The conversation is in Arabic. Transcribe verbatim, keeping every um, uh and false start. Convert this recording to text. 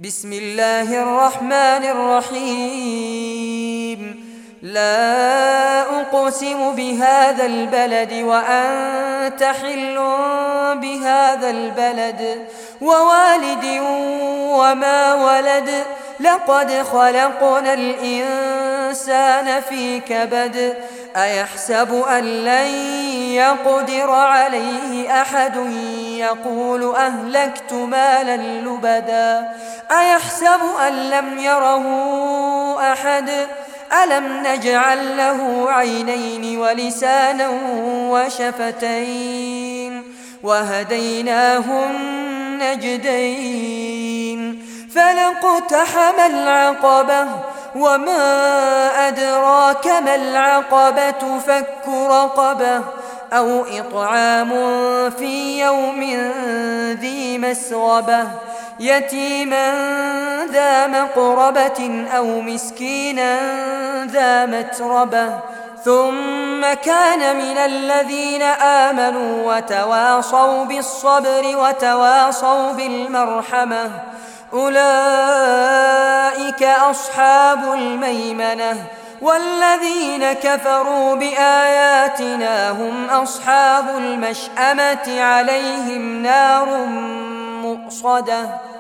بسم الله الرحمن الرحيم. لا أقسم بهذا البلد وأنت حل بهذا البلد ووالد وما ولد. لقد خلقنا الإنسان في كبد. أيحسب أن لن يقدر عليه أحد يقول أهلكت مالا لبدا. أيحسب أن لم يره أحد ألم نجعل له عينين ولسانا وشفتين وهديناه النجدين. فلاقتحم العقبة وما أدراك ما العقبة فك رقبة أو إطعام في يوم ذي مسغبة يتيما ذا مقربة أو مسكينا ذا متربة ثم كان من الذين آمنوا وتواصوا بالصبر وتواصوا بالمرحمة أولئك أصحاب الميمنة. والذين كفروا بآياتنا هم أصحاب المشأمة عليهم نار مؤصدة.